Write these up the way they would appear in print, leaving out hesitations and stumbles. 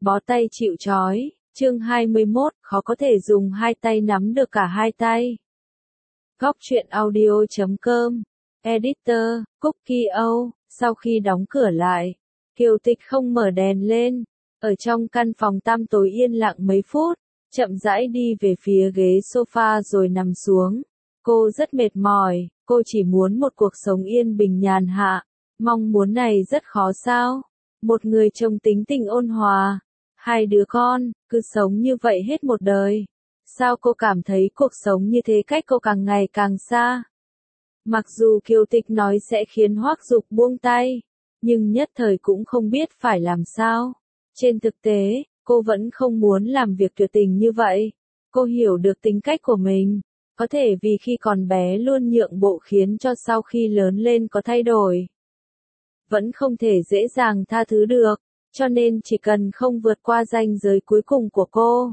Bó tay chịu trói, chương 21, khó có thể dùng hai tay nắm được cả hai tay. Góc truyện audio.com, Editor, Cookie Âu. Sau khi đóng cửa lại, Kiều Tịch không mở đèn lên, ở trong căn phòng tăm tối yên lặng mấy phút, chậm rãi đi về phía ghế sofa rồi nằm xuống. Cô rất mệt mỏi, cô chỉ muốn một cuộc sống yên bình nhàn hạ. Mong muốn này rất khó sao? Một người chồng tính tình ôn hòa, hai đứa con, cứ sống như vậy hết một đời. Sao cô cảm thấy cuộc sống như thế cách cô càng ngày càng xa? Mặc dù Kiều Tịch nói sẽ khiến Hoắc Dục buông tay, nhưng nhất thời cũng không biết phải làm sao. Trên thực tế, cô vẫn không muốn làm việc tuyệt tình như vậy. Cô hiểu được tính cách của mình, có thể vì khi còn bé luôn nhượng bộ khiến cho sau khi lớn lên có thay đổi. Vẫn không thể dễ dàng tha thứ được, cho nên chỉ cần không vượt qua ranh giới cuối cùng của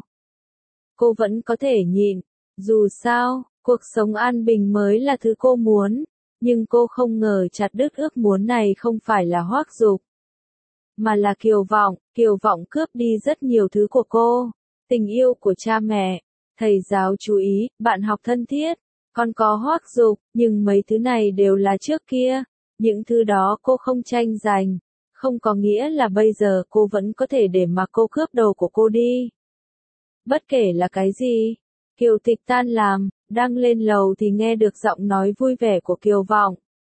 cô vẫn có thể nhịn. Dù sao, cuộc sống an bình mới là thứ cô muốn, nhưng cô không ngờ chặt đứt ước muốn này không phải là Hoắc Dục, mà là Kiều Vọng cướp đi rất nhiều thứ của cô, tình yêu của cha mẹ, thầy giáo chú ý, bạn học thân thiết, còn có Hoắc Dục, nhưng mấy thứ này đều là trước kia, những thứ đó cô không tranh giành, không có nghĩa là bây giờ cô vẫn có thể để mà cô cướp đồ của cô đi. Bất kể là cái gì, Kiều Tịch tan làm, đang lên lầu thì nghe được giọng nói vui vẻ của Kiều Vọng.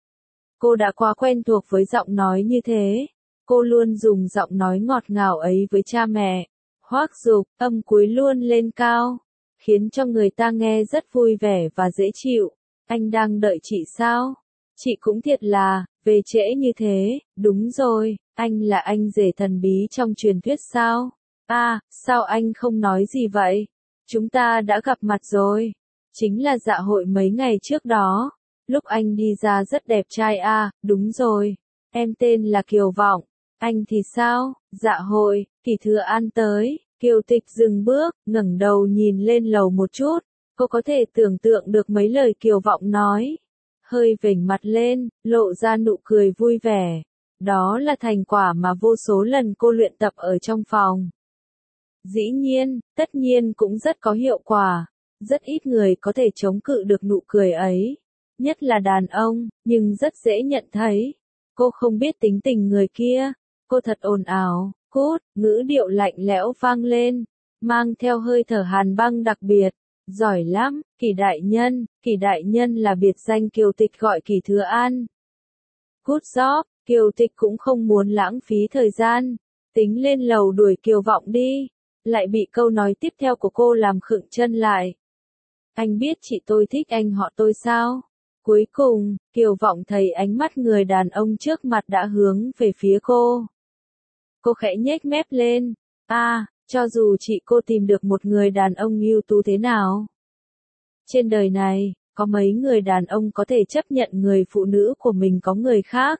Cô đã quá quen thuộc với giọng nói như thế, cô luôn dùng giọng nói ngọt ngào ấy với cha mẹ. Hoắc Dục, âm cuối luôn lên cao, khiến cho người ta nghe rất vui vẻ và dễ chịu. Anh đang đợi chị sao? Chị cũng thiệt là, về trễ như thế. Đúng rồi, anh là anh rể thần bí trong truyền thuyết sao? À, sao anh không nói gì vậy? Chúng ta đã gặp mặt rồi. Chính là dạ hội mấy ngày trước đó. Lúc anh đi ra rất đẹp trai à, đúng rồi. Em tên là Kiều Vọng. Anh thì sao? Dạ hội, Kỳ Thừa An tới. Kiều Tịch dừng bước, ngẩng đầu nhìn lên lầu một chút. Cô có thể tưởng tượng được mấy lời Kiều Vọng nói. Hơi vểnh mặt lên, lộ ra nụ cười vui vẻ. Đó là thành quả mà vô số lần cô luyện tập ở trong phòng. Dĩ nhiên, tất nhiên cũng rất có hiệu quả. Rất ít người có thể chống cự được nụ cười ấy. Nhất là đàn ông, nhưng rất dễ nhận thấy. Cô không biết tính tình người kia. Cô thật ồn ào, cút, ngữ điệu lạnh lẽo vang lên, mang theo hơi thở hàn băng đặc biệt. Giỏi lắm, Kỳ đại nhân là biệt danh Kiều Tịch gọi Kỳ Thừa An. Good job, Kiều Tịch cũng không muốn lãng phí thời gian, tính lên lầu đuổi Kiều Vọng đi, lại bị câu nói tiếp theo của cô làm khựng chân lại. Anh biết chị tôi thích anh họ tôi sao? Cuối cùng, Kiều Vọng thấy ánh mắt người đàn ông trước mặt đã hướng về phía cô. Cô khẽ nhếch mép lên. À, cho dù chị cô tìm được một người đàn ông ưu tú thế nào. Trên đời này, có mấy người đàn ông có thể chấp nhận người phụ nữ của mình có người khác.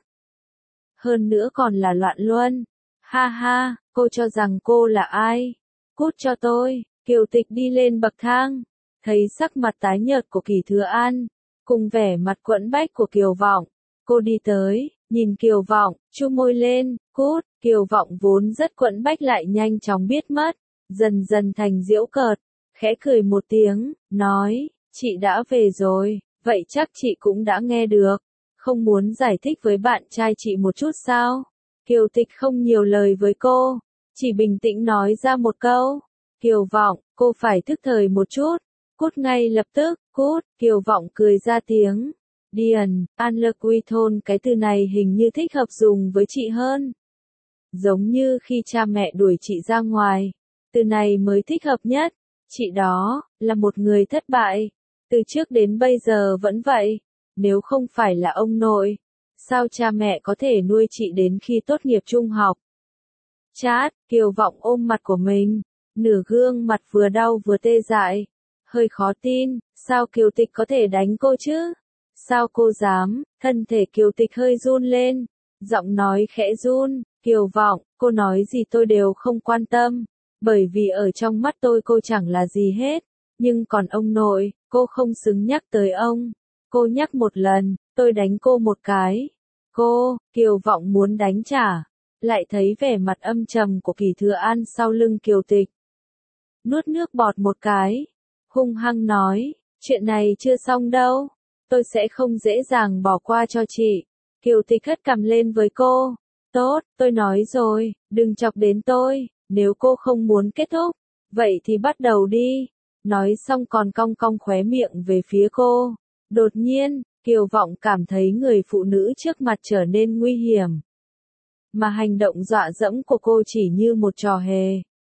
Hơn nữa còn là loạn luân. Ha ha, cô cho rằng cô là ai? Cút cho tôi. Kiều Tịch đi lên bậc thang, thấy sắc mặt tái nhợt của Kỳ Thừa An, cùng vẻ mặt quẫn bách của Kiều Vọng. Cô đi tới, nhìn Kiều Vọng, chu môi lên, cút. Kiều Vọng vốn rất quẫn bách lại nhanh chóng biết mất, dần dần thành giễu cợt, khẽ cười một tiếng, nói, chị đã về rồi, vậy chắc chị cũng đã nghe được, không muốn giải thích với bạn trai chị một chút sao? Kiều Tịch không nhiều lời với cô, chỉ bình tĩnh nói ra một câu, Kiều Vọng, cô phải thức thời một chút, cút ngay lập tức, cút. Kiều Vọng cười ra tiếng, điền, unlucky, cái từ này hình như thích hợp dùng với chị hơn. Giống như khi cha mẹ đuổi chị ra ngoài, từ này mới thích hợp nhất. Chị đó, là một người thất bại. Từ trước đến bây giờ vẫn vậy. Nếu không phải là ông nội, sao cha mẹ có thể nuôi chị đến khi tốt nghiệp trung học? Chát, Kiều Vọng ôm mặt của mình, nửa gương mặt vừa đau vừa tê dại. Hơi khó tin, sao Kiều Tịch có thể đánh cô chứ? Sao cô dám? Thân thể Kiều Tịch hơi run lên, giọng nói khẽ run. Kiều Vọng, cô nói gì tôi đều không quan tâm, bởi vì ở trong mắt tôi cô chẳng là gì hết, nhưng còn ông nội, cô không xứng nhắc tới ông. Cô nhắc một lần, tôi đánh cô một cái. Kiều Vọng muốn đánh trả, lại thấy vẻ mặt âm trầm của Kỳ Thừa An sau lưng Kiều Tịch. Nuốt nước bọt một cái, hung hăng nói, chuyện này chưa xong đâu, tôi sẽ không dễ dàng bỏ qua cho chị. Kiều Tịch hất cằm lên với cô, tốt, tôi nói rồi, đừng chọc đến tôi, nếu cô không muốn kết thúc, vậy thì bắt đầu đi. Nói xong còn cong cong khóe miệng về phía cô. Đột nhiên, Kiều Vọng cảm thấy người phụ nữ trước mặt trở nên nguy hiểm. Mà hành động dọa dẫm của cô chỉ như một trò hề.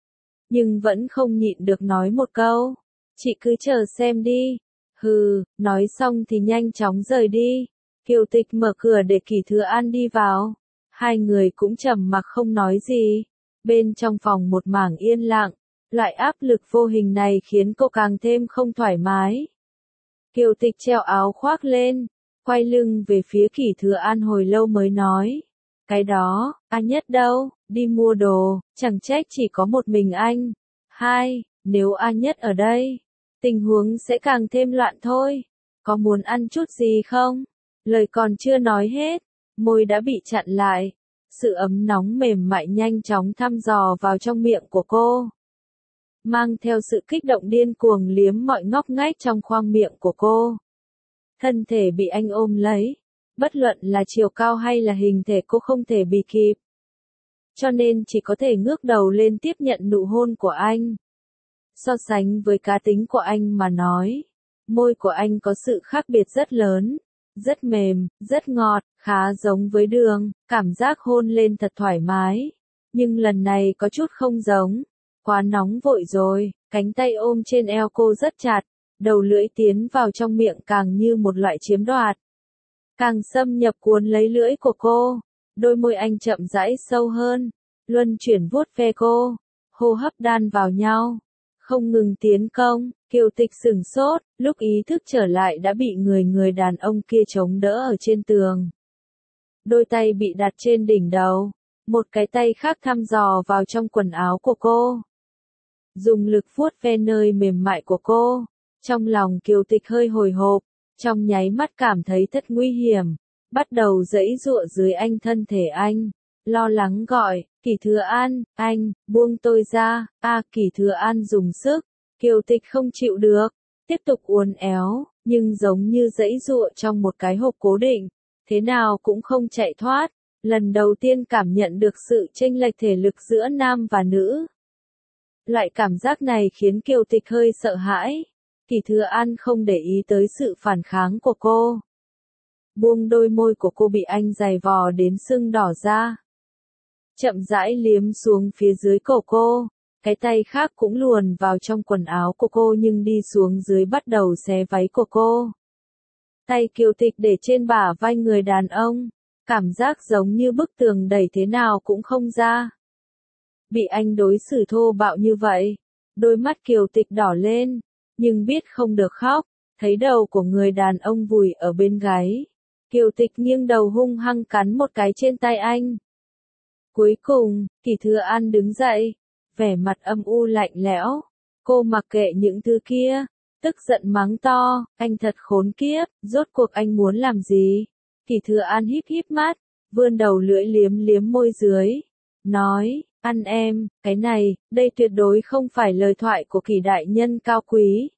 Nhưng vẫn không nhịn được nói một câu. Chị cứ chờ xem đi. Hừ, nói xong thì nhanh chóng rời đi. Kiều Tịch mở cửa để Kỳ Thừa An đi vào. Hai người cũng trầm mặc không nói gì. Bên trong phòng một mảng yên lặng. Loại áp lực vô hình này khiến cô càng thêm không thoải mái. Kiều Tịch treo áo khoác lên, quay lưng về phía Kỳ Thừa An hồi lâu mới nói. Cái đó, A Nhất đâu, đi mua đồ, chẳng trách chỉ có một mình anh. Hai, nếu A Nhất ở đây, tình huống sẽ càng thêm loạn thôi. Có muốn ăn chút gì không? Lời còn chưa nói hết, môi đã bị chặn lại. Sự ấm nóng mềm mại nhanh chóng thăm dò vào trong miệng của cô. Mang theo sự kích động điên cuồng liếm mọi ngóc ngách trong khoang miệng của cô. Thân thể bị anh ôm lấy, bất luận là chiều cao hay là hình thể cô không thể bì kịp. Cho nên chỉ có thể ngước đầu lên tiếp nhận nụ hôn của anh. So sánh với cá tính của anh mà nói, môi của anh có sự khác biệt rất lớn, rất mềm, rất ngọt, khá giống với đường, cảm giác hôn lên thật thoải mái. Nhưng lần này có chút không giống. Quá nóng vội rồi, cánh tay ôm trên eo cô rất chặt, đầu lưỡi tiến vào trong miệng càng như một loại chiếm đoạt. Càng xâm nhập cuốn lấy lưỡi của cô, đôi môi anh chậm rãi sâu hơn, luân chuyển vuốt ve cô, hô hấp đan vào nhau, không ngừng tiến công. Kiều Tịch sửng sốt, lúc ý thức trở lại đã bị người đàn ông kia chống đỡ ở trên tường. Đôi tay bị đặt trên đỉnh đầu, một cái tay khác thăm dò vào trong quần áo của cô. Dùng lực vuốt ve nơi mềm mại của cô. Trong lòng Kiều Tịch hơi hồi hộp, trong nháy mắt cảm thấy thật nguy hiểm, bắt đầu giãy giụa dưới thân thể anh, lo lắng gọi, Kỳ Thừa An, anh, buông tôi ra. Kỳ Thừa An dùng sức, Kiều Tịch không chịu được, tiếp tục uốn éo, nhưng giống như giãy giụa trong một cái hộp cố định, thế nào cũng không chạy thoát. Lần đầu tiên cảm nhận được sự chênh lệch thể lực giữa nam và nữ. Loại cảm giác này khiến Kiều Tịch hơi sợ hãi. Kỳ Thừa An không để ý tới sự phản kháng của cô. Buông đôi môi của cô bị anh giày vò đến sưng đỏ ra. Chậm rãi liếm xuống phía dưới cổ cô. Cái tay khác cũng luồn vào trong quần áo của cô nhưng đi xuống dưới bắt đầu xé váy của cô. Tay Kiều Tịch để trên bả vai người đàn ông. Cảm giác giống như bức tường đẩy thế nào cũng không ra. Bị anh đối xử thô bạo như vậy, đôi mắt Kiều Tịch đỏ lên, nhưng biết không được khóc, thấy đầu của người đàn ông vùi ở bên gáy. Kiều Tịch nghiêng đầu hung hăng cắn một cái trên tay anh. Cuối cùng, Kỳ Thừa An đứng dậy, vẻ mặt âm u lạnh lẽo. Cô mặc kệ những thứ kia, tức giận mắng to, anh thật khốn kiếp, rốt cuộc anh muốn làm gì? Kỳ Thừa An híp híp mắt, vươn đầu lưỡi liếm liếm môi dưới, nói, ăn em, cái này, đây tuyệt đối không phải lời thoại của Kỳ đại nhân cao quý.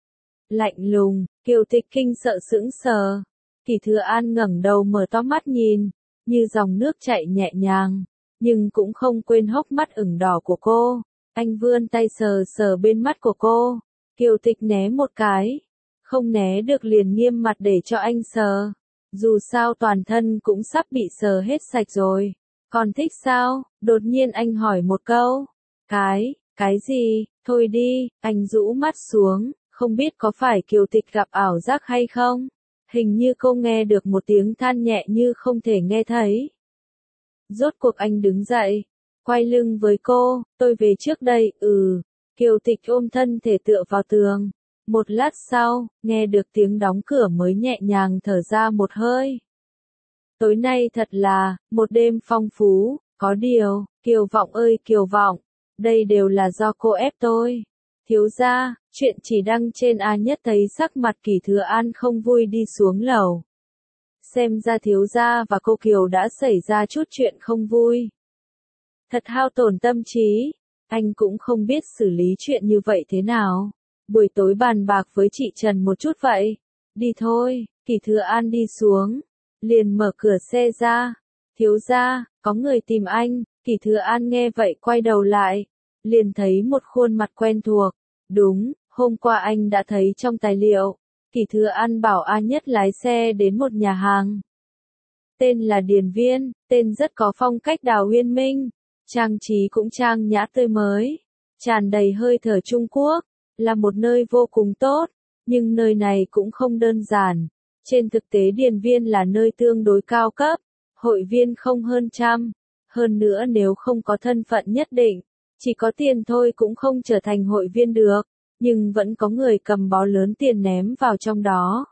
Lạnh lùng, Kiều Tịch kinh sợ sững sờ. Kỳ Thừa An ngẩng đầu mở to mắt nhìn, như dòng nước chảy nhẹ nhàng, nhưng cũng không quên hốc mắt ửng đỏ của cô. Anh vươn tay sờ sờ bên mắt của cô. Kiều Tịch né một cái, không né được liền nghiêm mặt để cho anh sờ. Dù sao toàn thân cũng sắp bị sờ hết sạch rồi. Còn thích sao? Đột nhiên anh hỏi một câu. Cái gì? Thôi đi, anh rũ mắt xuống, không biết có phải Kiều Tịch gặp ảo giác hay không? Hình như cô nghe được một tiếng than nhẹ như không thể nghe thấy. Rốt cuộc anh đứng dậy, quay lưng với cô, tôi về trước đây. Kiều Tịch ôm thân thể tựa vào tường. Một lát sau, nghe được tiếng đóng cửa mới nhẹ nhàng thở ra một hơi. Tối nay thật là, một đêm phong phú, có điều, Kiều Vọng ơi Kiều Vọng, đây đều là do cô ép tôi. Thiếu gia, chuyện chỉ đăng trên A Nhất thấy sắc mặt Kỳ Thừa An không vui đi xuống lầu. Xem ra thiếu gia và cô Kiều đã xảy ra chút chuyện không vui. Thật hao tổn tâm trí. Anh cũng không biết xử lý chuyện như vậy thế nào. Buổi tối bàn bạc với chị Trần một chút vậy. Đi thôi, Kỷ Thừa An đi xuống. Liền mở cửa xe ra. Thiếu gia, có người tìm anh. Kỷ Thừa An nghe vậy quay đầu lại. Liền thấy một khuôn mặt quen thuộc. Đúng, hôm qua anh đã thấy trong tài liệu. Kỷ Thừa An bảo A Nhất lái xe đến một nhà hàng. Tên là Điền Viên, tên rất có phong cách Đào Uyên Minh. Trang trí cũng trang nhã tươi mới. Tràn đầy hơi thở Trung Quốc. Là một nơi vô cùng tốt. Nhưng nơi này cũng không đơn giản. Trên thực tế Điền Viên là nơi tương đối cao cấp. Hội viên không hơn trăm. Hơn nữa nếu không có thân phận nhất định. Chỉ có tiền thôi cũng không trở thành hội viên được. Nhưng vẫn có người cầm bó lớn tiền ném vào trong đó.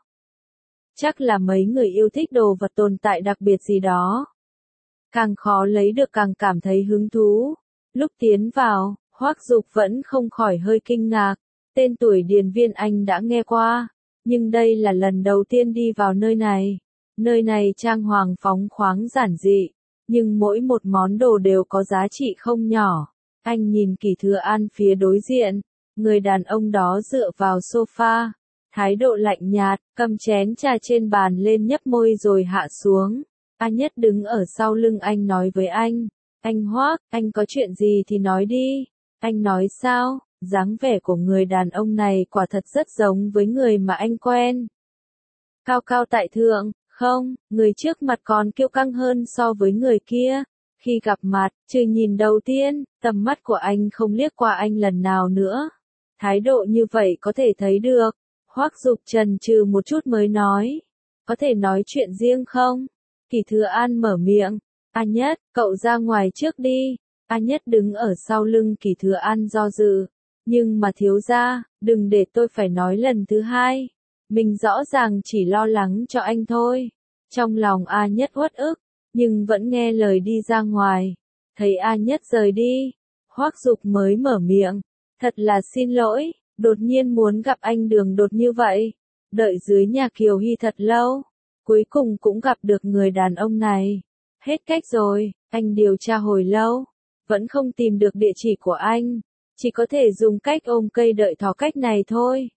Chắc là mấy người yêu thích đồ vật tồn tại đặc biệt gì đó. Càng khó lấy được càng cảm thấy hứng thú. Lúc tiến vào, Hoắc Dục vẫn không khỏi hơi kinh ngạc. Tên tuổi Điền Viên anh đã nghe qua. Nhưng đây là lần đầu tiên đi vào nơi này. Nơi này trang hoàng phóng khoáng giản dị. Nhưng mỗi một món đồ đều có giá trị không nhỏ. Anh nhìn Kỷ Thừa An phía đối diện. Người đàn ông đó dựa vào sofa. Thái độ lạnh nhạt, cầm chén trà trên bàn lên nhấp môi rồi hạ xuống. A Nhất đứng ở sau lưng anh nói với anh. Anh Hoắc, anh có chuyện gì thì nói đi. Anh nói sao? Dáng vẻ của người đàn ông này quả thật rất giống với người mà anh quen. Cao cao tại thượng, không, người trước mặt còn kiêu căng hơn so với người kia. Khi gặp mặt, trừ nhìn đầu tiên, tầm mắt của anh không liếc qua anh lần nào nữa. Thái độ như vậy có thể thấy được. Hoắc Dục chần chừ một chút mới nói. Có thể nói chuyện riêng không? Kỷ Thừa An mở miệng. A Nhất, cậu ra ngoài trước đi. A Nhất đứng ở sau lưng Kỷ Thừa An do dự. Nhưng mà thiếu gia, đừng để tôi phải nói lần thứ hai. Mình rõ ràng chỉ lo lắng cho anh thôi. Trong lòng A Nhất uất ức, nhưng vẫn nghe lời đi ra ngoài. Thấy A Nhất rời đi, Hoắc Dục mới mở miệng. Thật là xin lỗi, đột nhiên muốn gặp anh đường đột như vậy. Đợi dưới nhà Kiều Hy thật lâu. Cuối cùng cũng gặp được người đàn ông này. Hết cách rồi, anh điều tra hồi lâu. Vẫn không tìm được địa chỉ của anh. Chỉ có thể dùng cách ôm cây đợi thỏ cách này thôi.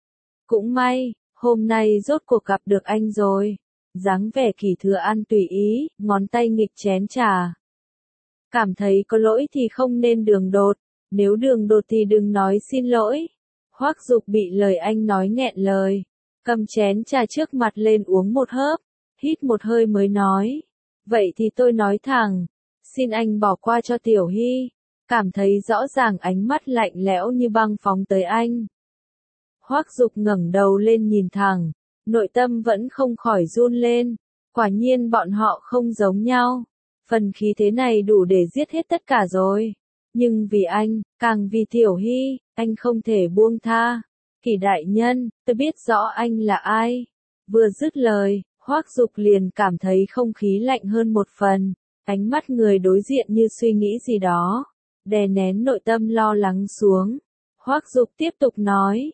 Cũng may, hôm nay rốt cuộc gặp được anh rồi. Dáng vẻ Kỷ Thừa An tùy ý, ngón tay nghịch chén trà. Cảm thấy có lỗi thì không nên đường đột. Nếu đường đột thì đừng nói xin lỗi. Hoắc Dục bị lời anh nói nghẹn lời. Cầm chén trà trước mặt lên uống một hớp. Hít một hơi mới nói. Vậy thì tôi nói thẳng. Xin anh bỏ qua cho Tiểu Hy. Cảm thấy rõ ràng ánh mắt lạnh lẽo như băng phóng tới anh. Hoắc Dục ngẩng đầu lên nhìn thẳng. Nội tâm vẫn không khỏi run lên. Quả nhiên bọn họ không giống nhau. Phần khí thế này đủ để giết hết tất cả rồi. Nhưng vì anh, càng vì Tiểu Hy, anh không thể buông tha. Kỷ đại nhân, tôi biết rõ anh là ai. Vừa dứt lời, Hoắc Dục liền cảm thấy không khí lạnh hơn một phần. Ánh mắt người đối diện như suy nghĩ gì đó. Đè nén nội tâm lo lắng xuống. Hoắc Dục tiếp tục nói.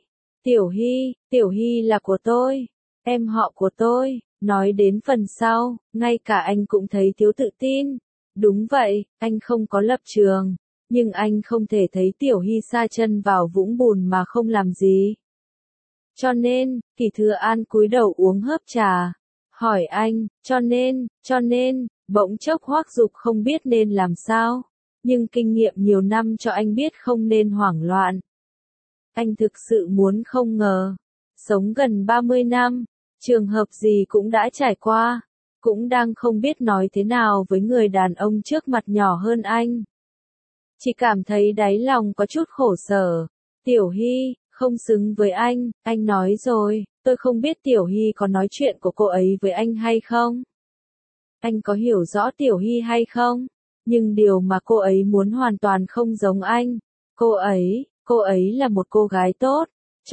Tiểu Hy là của tôi. Em họ của tôi. Nói đến phần sau, ngay cả anh cũng thấy thiếu tự tin. Đúng vậy, anh không có lập trường. Nhưng anh không thể thấy Tiểu Hy sa chân vào vũng bùn mà không làm gì. Cho nên, Kỷ Thừa An cúi đầu uống hớp trà. Hỏi anh, cho nên, bỗng chốc Hoắc Dục không biết nên làm sao. Nhưng kinh nghiệm nhiều năm cho anh biết không nên hoảng loạn. Anh thực sự muốn không ngờ. Sống gần 30 năm, trường hợp gì cũng đã trải qua. Cũng đang không biết nói thế nào với người đàn ông trước mặt nhỏ hơn anh. Chỉ cảm thấy đáy lòng có chút khổ sở. Tiểu Hy, không xứng với anh nói rồi, tôi không biết Tiểu Hy có nói chuyện của cô ấy với anh hay không. Anh có hiểu rõ Tiểu Hy hay không? Nhưng điều mà cô ấy muốn hoàn toàn không giống anh. Cô ấy là một cô gái tốt.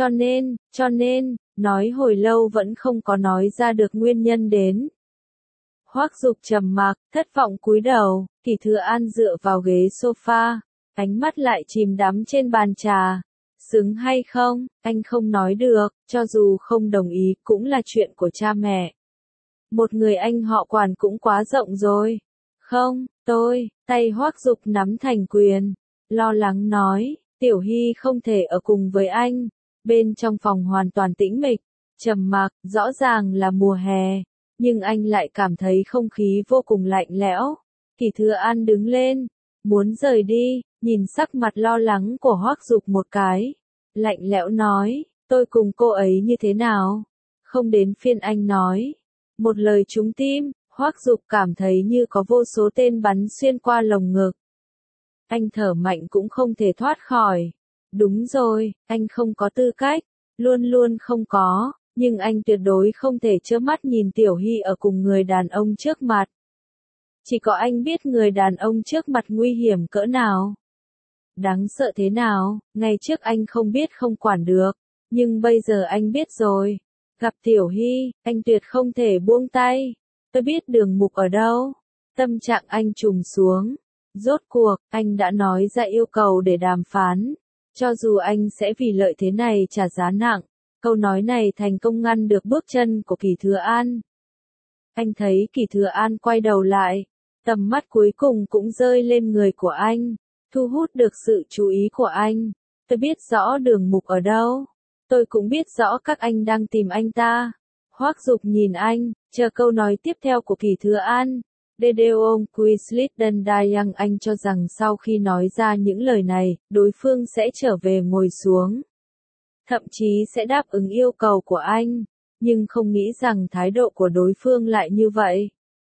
Cho nên, nói hồi lâu vẫn không có nói ra được nguyên nhân đến. Hoắc Dục trầm mặc, thất vọng cúi đầu, Kỷ Thừa An dựa vào ghế sofa, ánh mắt lại chìm đắm trên bàn trà. Xứng hay không, anh không nói được, cho dù không đồng ý cũng là chuyện của cha mẹ. Một người anh họ quản cũng quá rộng rồi. Không, tay Hoắc Dục nắm thành quyền, lo lắng nói, Tiểu Hy không thể ở cùng với anh. Bên trong phòng hoàn toàn tĩnh mịch, trầm mặc, rõ ràng là mùa hè, nhưng anh lại cảm thấy không khí vô cùng lạnh lẽo. Kỳ Thừa An đứng lên, muốn rời đi, nhìn sắc mặt lo lắng của Hoắc Dục một cái, lạnh lẽo nói, tôi cùng cô ấy như thế nào? Không đến phiên anh nói. Một lời trúng tim, Hoắc Dục cảm thấy như có vô số tên bắn xuyên qua lồng ngực. Anh thở mạnh cũng không thể thoát khỏi. Đúng rồi, anh không có tư cách, luôn luôn không có, nhưng anh tuyệt đối không thể trơ mắt nhìn Tiểu Hy ở cùng người đàn ông trước mặt. Chỉ có anh biết người đàn ông trước mặt nguy hiểm cỡ nào. Đáng sợ thế nào, ngày trước anh không biết không quản được, nhưng bây giờ anh biết rồi. Gặp Tiểu Hy, anh tuyệt không thể buông tay. Tôi biết đường mục ở đâu. Tâm trạng anh trùng xuống. Rốt cuộc, anh đã nói ra yêu cầu để đàm phán. Cho dù anh sẽ vì lợi thế này trả giá nặng. Câu nói này thành công ngăn được bước chân của Kỳ Thừa An. Anh thấy Kỳ Thừa An quay đầu lại. Tầm mắt cuối cùng cũng rơi lên người của anh. Thu hút được sự chú ý của anh. Tôi biết rõ đường mục ở đâu. Tôi cũng biết rõ các anh đang tìm anh ta. Hoắc Dục nhìn anh, chờ câu nói tiếp theo của Kỳ Thừa An. Dedeon Quislit Dayang, anh cho rằng sau khi nói ra những lời này, đối phương sẽ trở về ngồi xuống. Thậm chí sẽ đáp ứng yêu cầu của anh. Nhưng không nghĩ rằng thái độ của đối phương lại như vậy.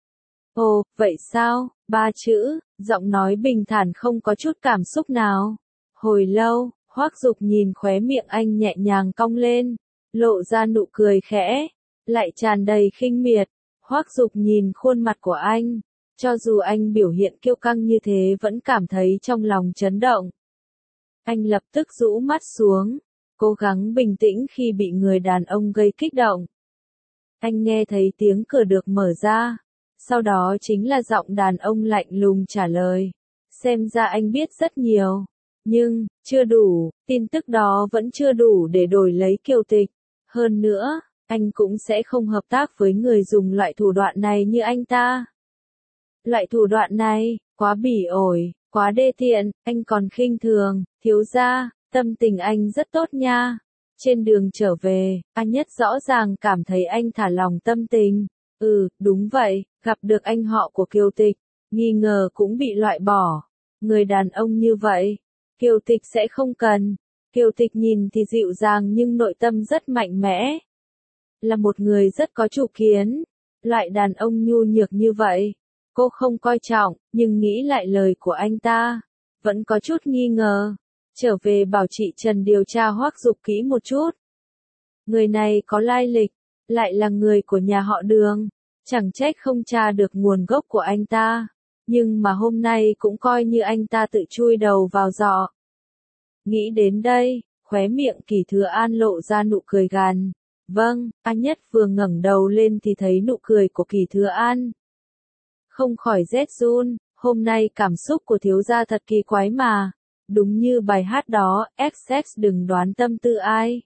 Ồ, vậy sao? 3 chữ, giọng nói bình thản không có chút cảm xúc nào. Hồi lâu, Hoắc Dục nhìn khóe miệng anh nhẹ nhàng cong lên, lộ ra nụ cười khẽ, lại tràn đầy khinh miệt. Hoắc Dục nhìn khuôn mặt của anh, cho dù anh biểu hiện kiêu căng như thế vẫn cảm thấy trong lòng chấn động. Anh lập tức rũ mắt xuống, cố gắng bình tĩnh khi bị người đàn ông gây kích động. Anh nghe thấy tiếng cửa được mở ra, sau đó chính là giọng đàn ông lạnh lùng trả lời. Xem ra anh biết rất nhiều. Nhưng, chưa đủ, tin tức đó vẫn chưa đủ để đổi lấy Kiều Tịch. Hơn nữa, anh cũng sẽ không hợp tác với người dùng loại thủ đoạn này như anh ta. Loại thủ đoạn này, quá bỉ ổi, quá đê tiện, anh còn khinh thường, thiếu gia, tâm tình anh rất tốt nha. Trên đường trở về, anh Nhất rõ ràng cảm thấy anh thả lòng tâm tình. Đúng vậy, gặp được anh họ của Kiều Tịch, nghi ngờ cũng bị loại bỏ. Người đàn ông như vậy, Kiều Tịch sẽ không cần. Kiều Tịch nhìn thì dịu dàng nhưng nội tâm rất mạnh mẽ. Là một người rất có chủ kiến. Loại đàn ông nhu nhược như vậy, cô không coi trọng, nhưng nghĩ lại lời của anh ta, vẫn có chút nghi ngờ. Trở về bảo chị Trần điều tra Hoắc Dục kỹ một chút. Người này có lai lịch, lại là người của nhà họ Đường, chẳng trách không tra được nguồn gốc của anh ta. Nhưng mà hôm nay cũng coi như anh ta tự chui đầu vào giỏ. Nghĩ đến đây, khóe miệng Kỳ Thừa An lộ ra nụ cười gằn. Vâng, anh Nhất vừa ngẩng đầu lên thì thấy nụ cười của Kỳ Thừa An. Không khỏi rét run, hôm nay cảm xúc của thiếu gia thật kỳ quái mà. Đúng như bài hát đó, XX đừng đoán tâm tư ai.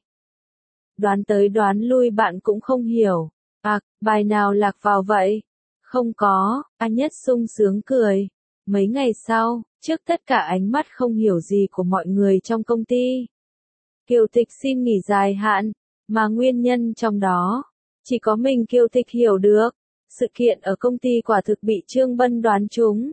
Đoán tới đoán lui bạn cũng không hiểu. Bài nào lạc vào vậy? Không có, anh Nhất sung sướng cười. Mấy ngày sau, trước tất cả ánh mắt không hiểu gì của mọi người trong công ty, Kiều Tịch xin nghỉ dài hạn, mà nguyên nhân trong đó, chỉ có mình Kiều Tịch hiểu được. Sự kiện ở công ty quả thực bị Trương Bân đoán trúng.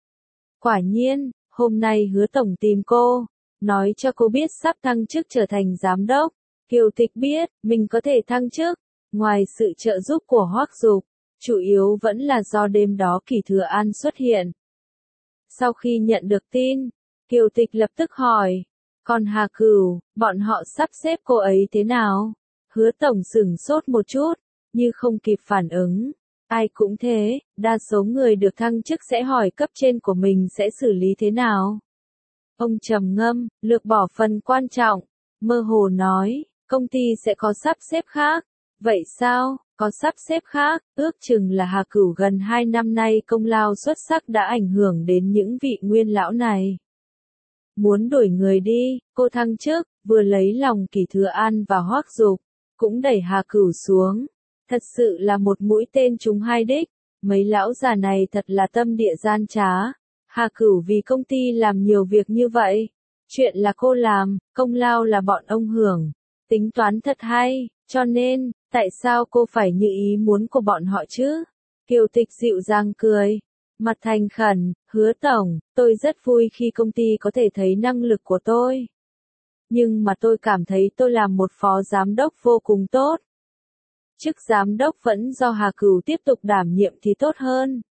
Quả nhiên, hôm nay Hứa tổng tìm cô, nói cho cô biết sắp thăng chức trở thành giám đốc. Kiều Tịch biết, mình có thể thăng chức, ngoài sự trợ giúp của Hoắc Dục, chủ yếu vẫn là do đêm đó Kỳ Thừa An xuất hiện. Sau khi nhận được tin, Kiều Tịch lập tức hỏi, còn Hà Cửu, bọn họ sắp xếp cô ấy thế nào? Hứa tổng sửng sốt một chút, như không kịp phản ứng. Ai cũng thế, đa số người được thăng chức sẽ hỏi cấp trên của mình sẽ xử lý thế nào. Ông trầm ngâm, lược bỏ phần quan trọng, mơ hồ nói, công ty sẽ có sắp xếp khác. Vậy sao, có sắp xếp khác, ước chừng là Hà Cửu gần 2 năm nay công lao xuất sắc đã ảnh hưởng đến những vị nguyên lão này. Muốn đuổi người đi, cô thăng chức, vừa lấy lòng Kỳ Thừa An và Hoắc Dục, cũng đẩy Hà Cửu xuống. Thật sự là một mũi tên trúng hai đích. Mấy lão già này thật là tâm địa gian trá. Hà Cửu vì công ty làm nhiều việc như vậy. Chuyện là cô làm, công lao là bọn ông hưởng. Tính toán thật hay, cho nên, tại sao cô phải như ý muốn của bọn họ chứ? Kiều Tịch dịu dàng cười. Mặt thành khẩn, Hứa tổng, tôi rất vui khi công ty có thể thấy năng lực của tôi. Nhưng mà tôi cảm thấy tôi làm một phó giám đốc vô cùng tốt. Chức giám đốc vẫn do Hà Cửu tiếp tục đảm nhiệm thì tốt hơn.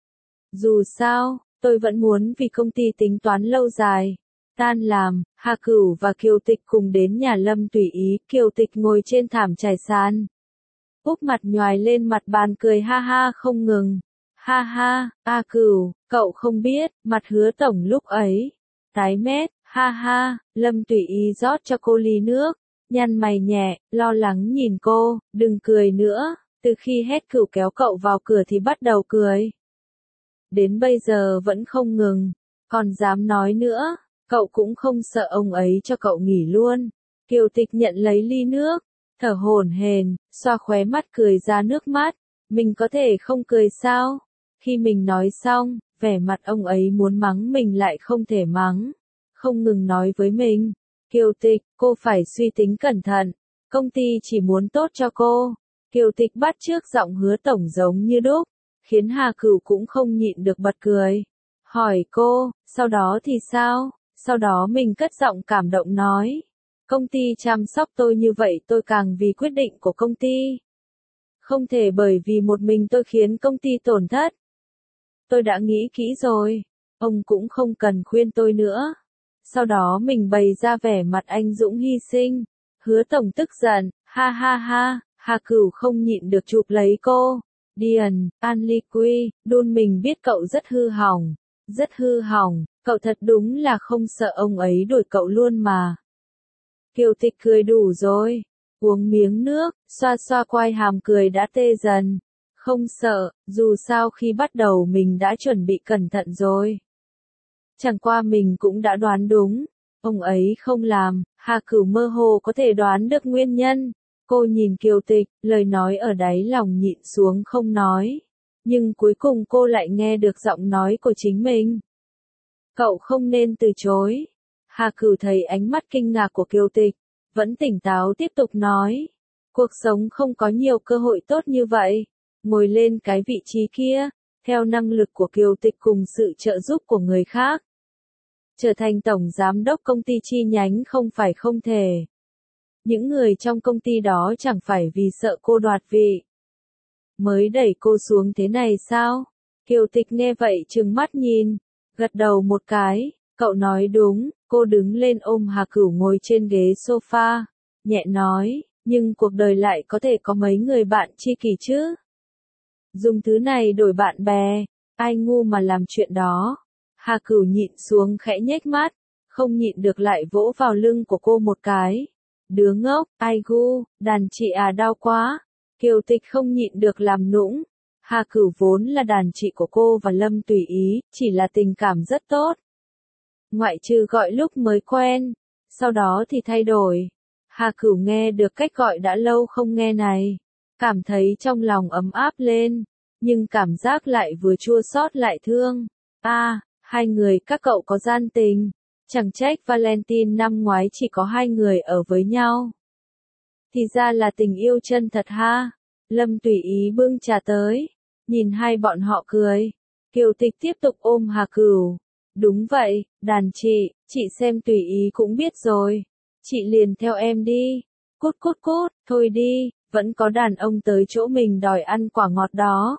Dù sao, tôi vẫn muốn vì công ty tính toán lâu dài. Tan làm, Hà Cửu và Kiều Tịch cùng đến nhà Lâm Tùy Ý, Kiều Tịch ngồi trên thảm trải sàn. Úp mặt nhoài lên mặt bàn cười ha ha không ngừng. Ha ha, A Cửu, cậu không biết, mặt Hứa tổng lúc ấy. Tái mét, ha ha, Lâm Tùy Ý rót cho cô ly nước. Nhăn mày nhẹ, lo lắng nhìn cô, đừng cười nữa, từ khi hét Cửu kéo cậu vào cửa thì bắt đầu cười. Đến bây giờ vẫn không ngừng, còn dám nói nữa, cậu cũng không sợ ông ấy cho cậu nghỉ luôn. Kiều Tịch nhận lấy ly nước, thở hổn hển, xoa khóe mắt cười ra nước mắt, mình có thể không cười sao? Khi mình nói xong, vẻ mặt ông ấy muốn mắng mình lại không thể mắng, không ngừng nói với mình. Kiều Tịch, cô phải suy tính cẩn thận, công ty chỉ muốn tốt cho cô. Kiều Tịch bắt chước giọng Hứa tổng giống như đúc, khiến Hà Cửu cũng không nhịn được bật cười. Hỏi cô, sau đó thì sao? Sau đó mình cất giọng cảm động nói, công ty chăm sóc tôi như vậy tôi càng vì quyết định của công ty. Không thể bởi vì một mình tôi khiến công ty tổn thất. Tôi đã nghĩ kỹ rồi, ông cũng không cần khuyên tôi nữa. Sau đó mình bày ra vẻ mặt anh dũng hy sinh. Hứa tổng tức giận, ha ha ha, Hà Cửu không nhịn được chụp lấy cô. Điền, An Ly Quy, đun mình biết cậu rất hư hỏng. Rất hư hỏng, cậu thật đúng là không sợ ông ấy đuổi cậu luôn mà. Kiều Tịch cười đủ rồi. Uống miếng nước, xoa xoa quai hàm cười đã tê dần. Không sợ, dù sao khi bắt đầu mình đã chuẩn bị cẩn thận rồi. Chẳng qua mình cũng đã đoán đúng. Ông ấy không làm, Hà Cửu mơ hồ có thể đoán được nguyên nhân. Cô nhìn Kiều Tịch, lời nói ở đáy lòng nhịn xuống không nói. Nhưng cuối cùng cô lại nghe được giọng nói của chính mình. Cậu không nên từ chối. Hà Cửu thấy ánh mắt kinh ngạc của Kiều Tịch, vẫn tỉnh táo tiếp tục nói. Cuộc sống không có nhiều cơ hội tốt như vậy. Ngồi lên cái vị trí kia, theo năng lực của Kiều Tịch cùng sự trợ giúp của người khác. Trở thành tổng giám đốc công ty chi nhánh không phải không thể. Những người trong công ty đó chẳng phải vì sợ cô đoạt vị mới đẩy cô xuống thế này sao? Kiều Tịch nghe vậy trừng mắt nhìn, gật đầu một cái, cậu nói đúng, cô đứng lên ôm Hà Cửu ngồi trên ghế sofa, nhẹ nói, nhưng cuộc đời lại có thể có mấy người bạn tri kỷ chứ? Dùng thứ này đổi bạn bè, ai ngu mà làm chuyện đó. Hà Cửu nhịn xuống khẽ nhếch mắt, không nhịn được lại vỗ vào lưng của cô một cái. Đứa ngốc, ai gu, đàn chị à đau quá. Kiều Tịch không nhịn được làm nũng. Hà Cửu vốn là đàn chị của cô và Lâm Tùy Ý, chỉ là tình cảm rất tốt. Ngoại trừ gọi lúc mới quen, sau đó thì thay đổi. Hà Cửu nghe được cách gọi đã lâu không nghe này, cảm thấy trong lòng ấm áp lên, nhưng cảm giác lại vừa chua xót lại thương. Hai người các cậu có gian tình, chẳng trách Valentine năm ngoái chỉ có hai người ở với nhau. Thì ra là tình yêu chân thật ha. Lâm Tùy Ý bưng trà tới, nhìn hai bọn họ cười. Kiều Tịch tiếp tục ôm Hà Cửu. Đúng vậy, đàn chị xem Tùy Ý cũng biết rồi. Chị liền theo em đi. Cút cút cút, thôi đi, vẫn có đàn ông tới chỗ mình đòi ăn quả ngọt đó.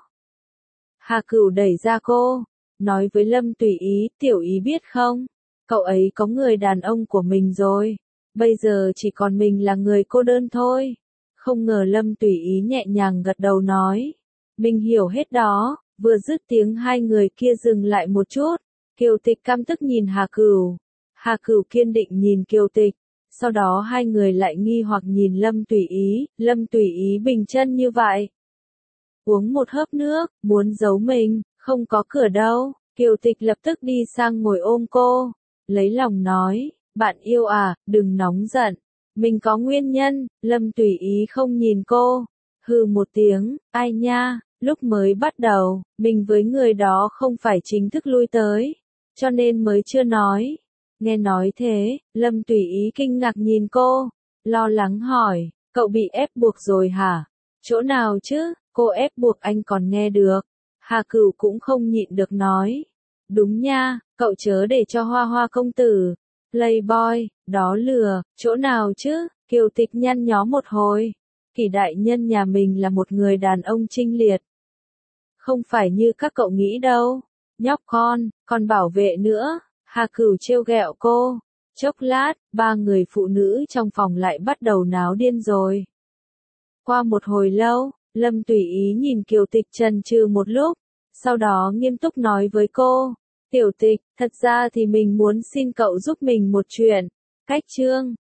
Hà Cửu đẩy ra cô, nói với Lâm Tùy Ý, Tiểu Ý biết không, cậu ấy có người đàn ông của mình rồi. Bây giờ chỉ còn mình là người cô đơn thôi. Không ngờ Lâm Tùy Ý nhẹ nhàng gật đầu nói. Mình hiểu hết đó, vừa dứt tiếng hai người kia dừng lại một chút. Kiều Tịch căm tức nhìn Hà Cửu. Hà Cửu kiên định nhìn Kiều Tịch. Sau đó hai người lại nghi hoặc nhìn Lâm Tùy Ý. Lâm Tùy Ý bình chân như vậy. Uống một hớp nước, muốn giấu mình, không có cửa đâu. Kiều Tịch lập tức đi sang ngồi ôm cô. Lấy lòng nói. Bạn yêu à, đừng nóng giận. Mình có nguyên nhân. Lâm Tùy Ý không nhìn cô. Hừ một tiếng, ai nha, Lúc mới bắt đầu, mình với người đó không phải chính thức lui tới, cho nên mới chưa nói. Nghe nói thế, Lâm Tùy Ý kinh ngạc nhìn cô, lo lắng hỏi, cậu bị ép buộc rồi hả? Chỗ nào chứ, cô ép buộc anh còn nghe được. Hà Cửu cũng không nhịn được nói. Đúng nha, cậu chớ để cho Hoa Hoa công tử, Playboy, đó lừa, chỗ nào chứ, Kiều Tịch nhăn nhó một hồi. Kỷ đại nhân nhà mình là một người đàn ông chinh liệt. Không phải như các cậu nghĩ đâu. Nhóc con, còn bảo vệ nữa. Hà Cửu trêu ghẹo cô. Chốc lát, ba người phụ nữ trong phòng lại bắt đầu náo điên rồi. Qua một hồi lâu, Lâm Tùy Ý nhìn Kiều Tịch chần chừ một lúc, sau đó nghiêm túc nói với cô. Tiểu Tịch, thật ra thì mình muốn xin cậu giúp mình một chuyện. Cách chương